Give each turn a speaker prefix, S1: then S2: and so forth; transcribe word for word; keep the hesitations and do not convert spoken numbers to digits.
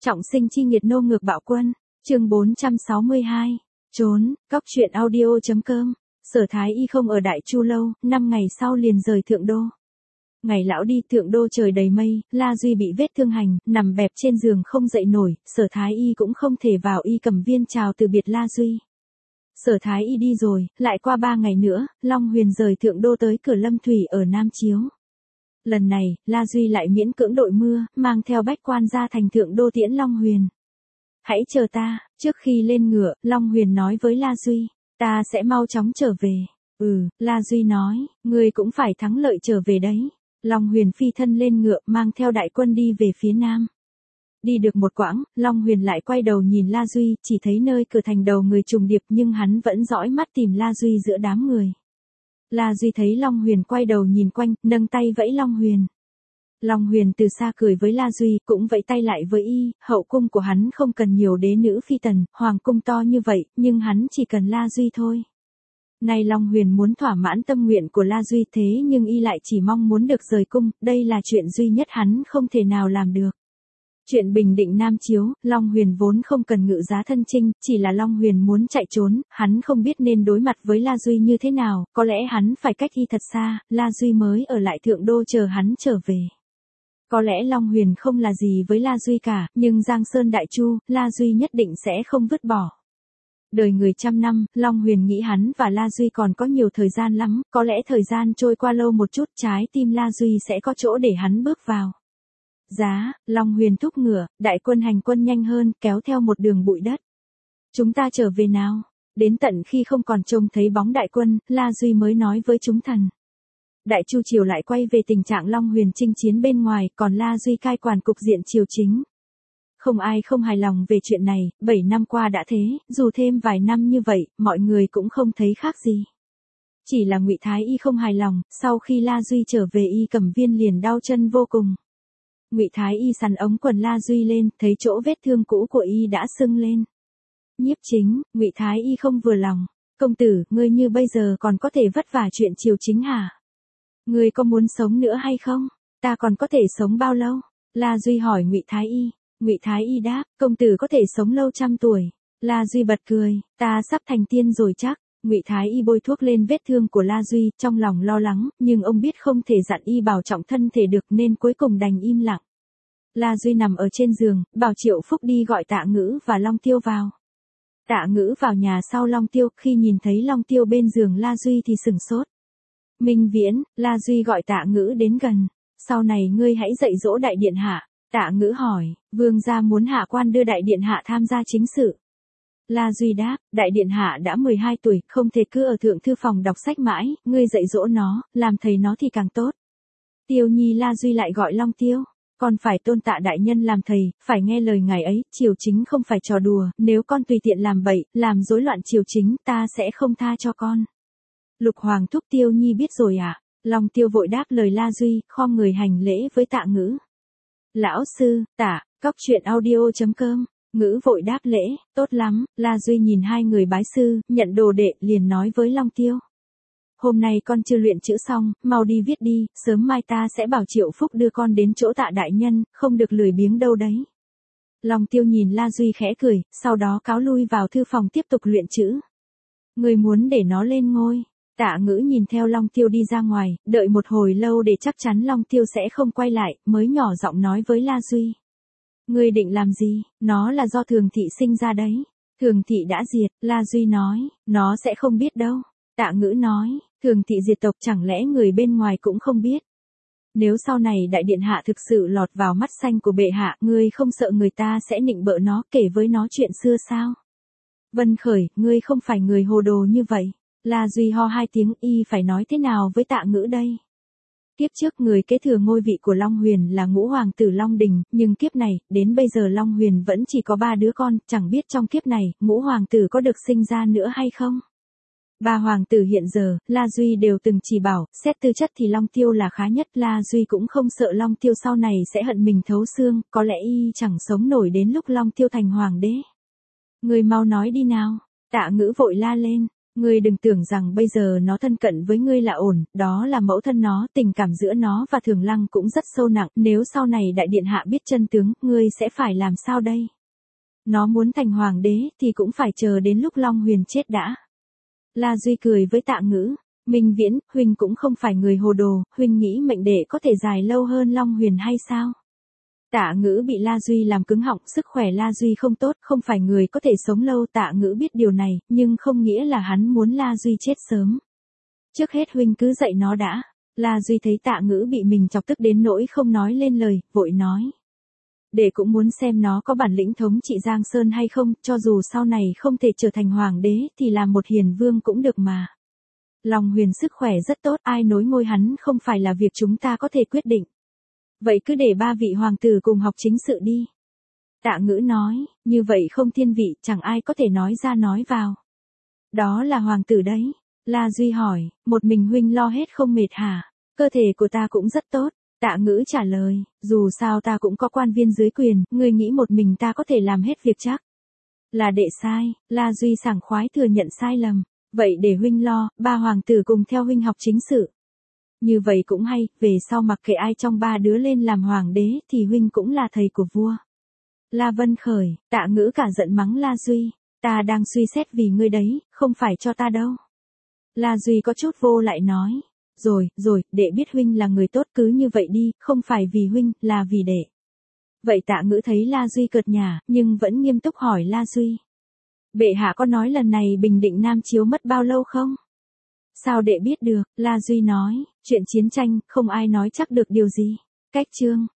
S1: Trọng sinh chi nghiệt nô ngược bạo quân, chương bốn trăm sáu mươi hai, trốn, cóc truyện audio.com, Sở Thái Y không ở Đại Chu lâu, năm ngày sau liền rời Thượng Đô. Ngày lão đi Thượng Đô trời đầy mây, La Duy bị vết thương hành, nằm bẹp trên giường không dậy nổi, Sở Thái Y cũng không thể vào y cầm viên chào từ biệt La Duy. Sở Thái Y đi rồi, lại qua ba ngày nữa, Long Huyền rời Thượng Đô tới cửa Lâm Thủy ở Nam Chiếu. Lần này, La Duy lại miễn cưỡng đội mưa, mang theo bách quan ra thành Thượng Đô tiễn Long Huyền. Hãy chờ ta, trước khi lên ngựa, Long Huyền nói với La Duy, ta sẽ mau chóng trở về. Ừ, La Duy nói, ngươi cũng phải thắng lợi trở về đấy. Long Huyền phi thân lên ngựa, mang theo đại quân đi về phía nam. Đi được một quãng, Long Huyền lại quay đầu nhìn La Duy, chỉ thấy nơi cửa thành đầu người trùng điệp nhưng hắn vẫn dõi mắt tìm La Duy giữa đám người. La Duy thấy Long Huyền quay đầu nhìn quanh, nâng tay vẫy Long Huyền. Long Huyền từ xa cười với La Duy, cũng vẫy tay lại với y, hậu cung của hắn không cần nhiều đế nữ phi tần, hoàng cung to như vậy, nhưng hắn chỉ cần La Duy thôi. Nay Long Huyền muốn thỏa mãn tâm nguyện của La Duy thế nhưng y lại chỉ mong muốn được rời cung, đây là chuyện duy nhất hắn không thể nào làm được. Chuyện bình định Nam Chiếu, Long Huyền vốn không cần ngự giá thân chinh, chỉ là Long Huyền muốn chạy trốn, hắn không biết nên đối mặt với La Duy như thế nào, có lẽ hắn phải cách y thật xa, La Duy mới ở lại Thượng Đô chờ hắn trở về. Có lẽ Long Huyền không là gì với La Duy cả, nhưng Giang Sơn Đại Chu, La Duy nhất định sẽ không vứt bỏ. Đời người trăm năm, Long Huyền nghĩ hắn và La Duy còn có nhiều thời gian lắm, có lẽ thời gian trôi qua lâu một chút, trái tim La Duy sẽ có chỗ để hắn bước vào. Giá, Long Huyền thúc ngựa, đại quân hành quân nhanh hơn, kéo theo một đường bụi đất. Chúng ta trở về nào. Đến tận khi không còn trông thấy bóng đại quân, La Duy mới nói với chúng thần. Đại Chu triều lại quay về tình trạng Long Huyền chinh chiến bên ngoài, còn La Duy cai quản cục diện triều chính. Không ai không hài lòng về chuyện này, bảy năm qua đã thế, dù thêm vài năm như vậy, mọi người cũng không thấy khác gì. Chỉ là Ngụy Thái Y không hài lòng, sau khi La Duy trở về y cầm viên liền đau chân vô cùng. Ngụy Thái Y sắn ống quần La Duy lên, thấy chỗ vết thương cũ của y đã sưng lên. Nhiếp Chính, Ngụy Thái Y không vừa lòng, công tử, ngươi như bây giờ còn có thể vất vả chuyện triều chính hả? Ngươi có muốn sống nữa hay không? Ta còn có thể sống bao lâu? La Duy hỏi Ngụy Thái Y. Ngụy Thái Y đáp, công tử có thể sống lâu trăm tuổi. La Duy bật cười, ta sắp thành tiên rồi chắc. Ngụy Thái Y bôi thuốc lên vết thương của La Duy, trong lòng lo lắng, nhưng ông biết không thể dặn y bảo trọng thân thể được nên cuối cùng đành im lặng. La Duy nằm ở trên giường, bảo Triệu Phúc đi gọi Tạ Ngữ và Long Tiêu vào. Tạ Ngữ vào nhà sau Long Tiêu, khi nhìn thấy Long Tiêu bên giường La Duy thì sửng sốt. Minh Viễn, La Duy gọi Tạ Ngữ đến gần. Sau này ngươi hãy dạy dỗ đại điện hạ. Tạ Ngữ hỏi, vương gia muốn hạ quan đưa đại điện hạ tham gia chính sự. La Duy đáp, đại điện hạ đã mười hai tuổi, không thể cứ ở thượng thư phòng đọc sách mãi, ngươi dạy dỗ nó, làm thầy nó thì càng tốt. Tiêu Nhi La Duy lại gọi Long Tiêu, con phải tôn Tạ đại nhân làm thầy, phải nghe lời ngài ấy, triều chính không phải trò đùa, nếu con tùy tiện làm bậy, làm rối loạn triều chính, ta sẽ không tha cho con. Lục Hoàng thúc Tiêu Nhi biết rồi ạ. À? Long Tiêu vội đáp lời La Duy, khom người hành lễ với Tạ Ngữ. Lão sư, Tạ, cóc truyện audio.com, Ngữ vội đáp lễ, tốt lắm, La Duy nhìn hai người bái sư, nhận đồ đệ, liền nói với Long Tiêu. Hôm nay con chưa luyện chữ xong, mau đi viết đi, sớm mai ta sẽ bảo Triệu Phúc đưa con đến chỗ Tạ đại nhân, không được lười biếng đâu đấy. Long Tiêu nhìn La Duy khẽ cười, sau đó cáo lui vào thư phòng tiếp tục luyện chữ. Người muốn để nó lên ngôi. Tạ Ngữ nhìn theo Long Tiêu đi ra ngoài, đợi một hồi lâu để chắc chắn Long Tiêu sẽ không quay lại, mới nhỏ giọng nói với La Duy. Ngươi định làm gì? Nó là do Thường Thị sinh ra đấy. Thường Thị đã diệt, La Duy nói, nó sẽ không biết đâu. Tạ Ngữ nói, Thường Thị diệt tộc chẳng lẽ người bên ngoài cũng không biết. Nếu sau này đại điện hạ thực sự lọt vào mắt xanh của bệ hạ, ngươi không sợ người ta sẽ nịnh bợ nó, kể với nó chuyện xưa sao? Vân Khởi, ngươi không phải người hồ đồ như vậy. La Duy ho hai tiếng, y phải nói thế nào với Tạ Ngữ đây? Kiếp trước người kế thừa ngôi vị của Long Huyền là ngũ hoàng tử Long Đình, nhưng kiếp này, đến bây giờ Long Huyền vẫn chỉ có ba đứa con, chẳng biết trong kiếp này, ngũ hoàng tử có được sinh ra nữa hay không? Ba hoàng tử hiện giờ, La Duy đều từng chỉ bảo, xét tư chất thì Long Tiêu là khá nhất, La Duy cũng không sợ Long Tiêu sau này sẽ hận mình thấu xương, có lẽ y chẳng sống nổi đến lúc Long Tiêu thành hoàng đế. Người mau nói đi nào, Tạ Ngữ vội la lên. Ngươi đừng tưởng rằng bây giờ nó thân cận với ngươi là ổn, đó là mẫu thân nó, tình cảm giữa nó và Thường Lăng cũng rất sâu nặng, nếu sau này đại điện hạ biết chân tướng, ngươi sẽ phải làm sao đây? Nó muốn thành hoàng đế thì cũng phải chờ đến lúc Long Huyền chết đã. La Duy cười với Tạ Ngữ, Minh Viễn, huynh cũng không phải người hồ đồ, huynh nghĩ mệnh đệ có thể dài lâu hơn Long Huyền hay sao? Tạ Ngữ bị La Duy làm cứng họng, sức khỏe La Duy không tốt, không phải người có thể sống lâu. Tạ Ngữ biết điều này, nhưng không nghĩa là hắn muốn La Duy chết sớm. Trước hết huynh cứ dạy nó đã. La Duy thấy Tạ Ngữ bị mình chọc tức đến nỗi không nói lên lời, vội nói. Đệ cũng muốn xem nó có bản lĩnh thống trị Giang Sơn hay không, cho dù sau này không thể trở thành hoàng đế thì làm một hiền vương cũng được mà. Long Huyền sức khỏe rất tốt, ai nối ngôi hắn không phải là việc chúng ta có thể quyết định. Vậy cứ để ba vị hoàng tử cùng học chính sự đi. Tạ Ngữ nói, như vậy không thiên vị, chẳng ai có thể nói ra nói vào. Đó là hoàng tử đấy. La Duy hỏi, một mình huynh lo hết không mệt hả? Cơ thể của ta cũng rất tốt. Tạ Ngữ trả lời, dù sao ta cũng có quan viên dưới quyền, ngươi nghĩ một mình ta có thể làm hết việc chắc? Là đệ sai. La Duy sảng khoái thừa nhận sai lầm. Vậy để huynh lo, ba hoàng tử cùng theo huynh học chính sự. Như vậy cũng hay, về sau mặc kệ ai trong ba đứa lên làm hoàng đế thì huynh cũng là thầy của vua. La Vân khởi, Tạ Ngữ cả giận mắng La Duy, ta đang suy xét vì ngươi đấy, không phải cho ta đâu. La Duy có chút vô lại nói, rồi, rồi, đệ biết huynh là người tốt, cứ như vậy đi, không phải vì huynh, là vì đệ. Vậy Tạ Ngữ thấy La Duy cợt nhả, nhưng vẫn nghiêm túc hỏi La Duy. Bệ hạ có nói lần này bình định Nam Chiếu mất bao lâu không? Sao đệ biết được? La Duy nói, chuyện chiến tranh, không ai nói chắc được điều gì. Cách chương.